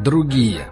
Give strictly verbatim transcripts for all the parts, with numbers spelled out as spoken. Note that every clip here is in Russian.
Другие.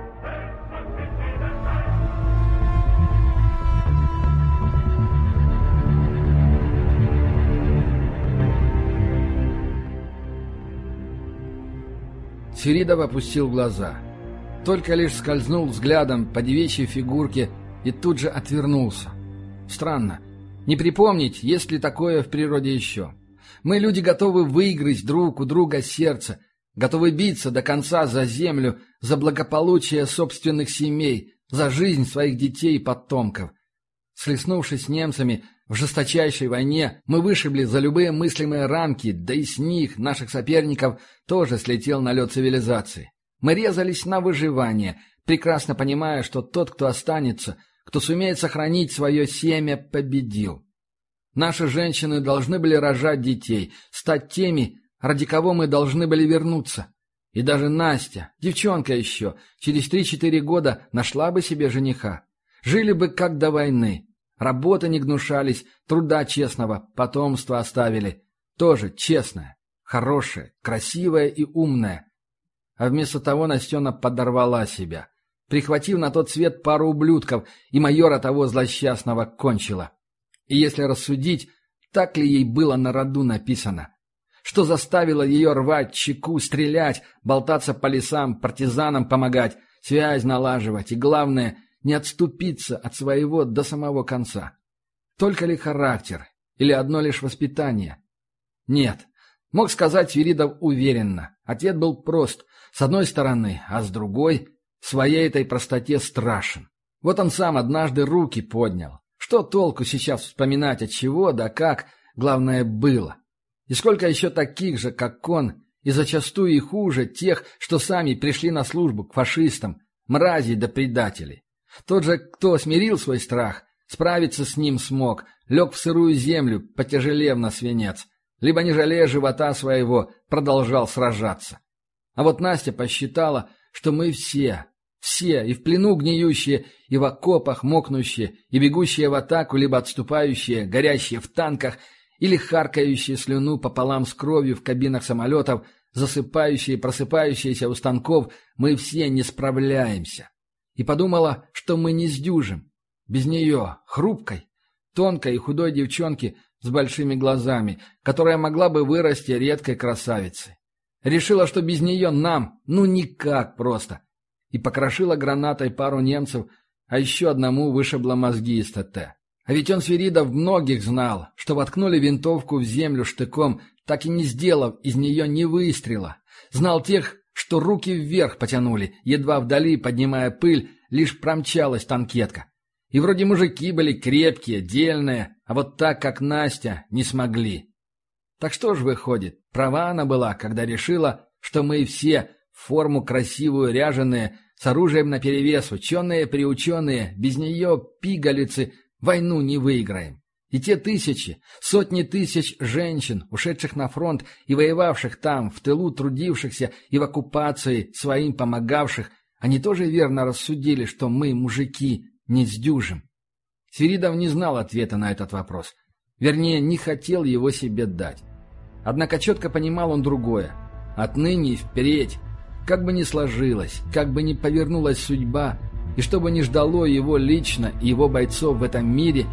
Свиридов опустил глаза. Только лишь скользнул взглядом по девичьей фигурке и тут же отвернулся. Странно. Не припомнить, есть ли такое в природе еще. Мы, люди, готовы выиграть друг у друга сердце, готовы биться до конца за землю, за благополучие собственных семей, за жизнь своих детей и потомков. Схлестнувшись с немцами в жесточайшей войне, мы вышибли за любые мыслимые рамки, да и с них, наших соперников, тоже слетел налет цивилизации. Мы резались на выживание, прекрасно понимая, что тот, кто останется, кто сумеет сохранить свое семя, победил. Наши женщины должны были рожать детей, стать теми, ради кого мы должны были вернуться. И даже Настя, девчонка еще, через три-четыре года нашла бы себе жениха. Жили бы как до войны. Работы не гнушались, труда честного, потомство оставили. Тоже честное, хорошее, красивое и умное. А вместо того Настена подорвала себя, прихватив на тот свет пару ублюдков, и майора того злосчастного кончила. И если рассудить, так ли ей было на роду написано? Что заставило ее рвать чеку, стрелять, болтаться по лесам, партизанам помогать, связь налаживать и, главное, не отступиться от своего до самого конца? Только ли характер или одно лишь воспитание? Нет, мог сказать Свиридов уверенно. Ответ был прост, с одной стороны, а с другой, в своей этой простоте страшен. Вот он сам однажды руки поднял. Что толку сейчас вспоминать от чего, да как, главное, было. И сколько еще таких же, как он, и зачастую и хуже тех, что сами пришли на службу к фашистам, мразей да предателей. Тот же, кто смирил свой страх, справиться с ним смог, лег в сырую землю, потяжелев на свинец, либо, не жалея живота своего, продолжал сражаться. А вот Настя посчитала, что мы все, все, и в плену гниющие, и в окопах мокнущие, и бегущие в атаку, либо отступающие, горящие в танках, или харкающие слюну пополам с кровью в кабинах самолетов, засыпающие и просыпающиеся у станков, мы все не справляемся. И подумала, что мы не сдюжим. Без нее, хрупкой, тонкой и худой девчонки с большими глазами, которая могла бы вырасти редкой красавицей. Решила, что без нее нам, ну никак просто. И покрошила гранатой пару немцев, а еще одному вышибла мозги из ТТ. А ведь он, Свиридов, многих знал, что воткнули винтовку в землю штыком, так и не сделав из нее ни выстрела. Знал тех, что руки вверх потянули, едва вдали, поднимая пыль, лишь промчалась танкетка. И вроде мужики были крепкие, дельные, а вот так, как Настя, не смогли. Так что ж выходит, права она была, когда решила, что мы все в форму красивую ряженые, с оружием наперевес, ученые-приученые, без нее, пигалицы, войну не выиграем. И те тысячи, сотни тысяч женщин, ушедших на фронт и воевавших там, в тылу трудившихся и в оккупации своим помогавших, они тоже верно рассудили, что мы, мужики, не сдюжим. Свиридов не знал ответа на этот вопрос. Вернее, не хотел его себе дать. Однако четко понимал он другое. Отныне и впредь, как бы ни сложилось, как бы ни повернулась судьба, и что бы ни ждало его лично и его бойцов в этом мире,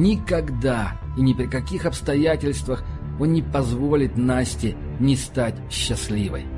никогда и ни при каких обстоятельствах он не позволит Насте не стать счастливой.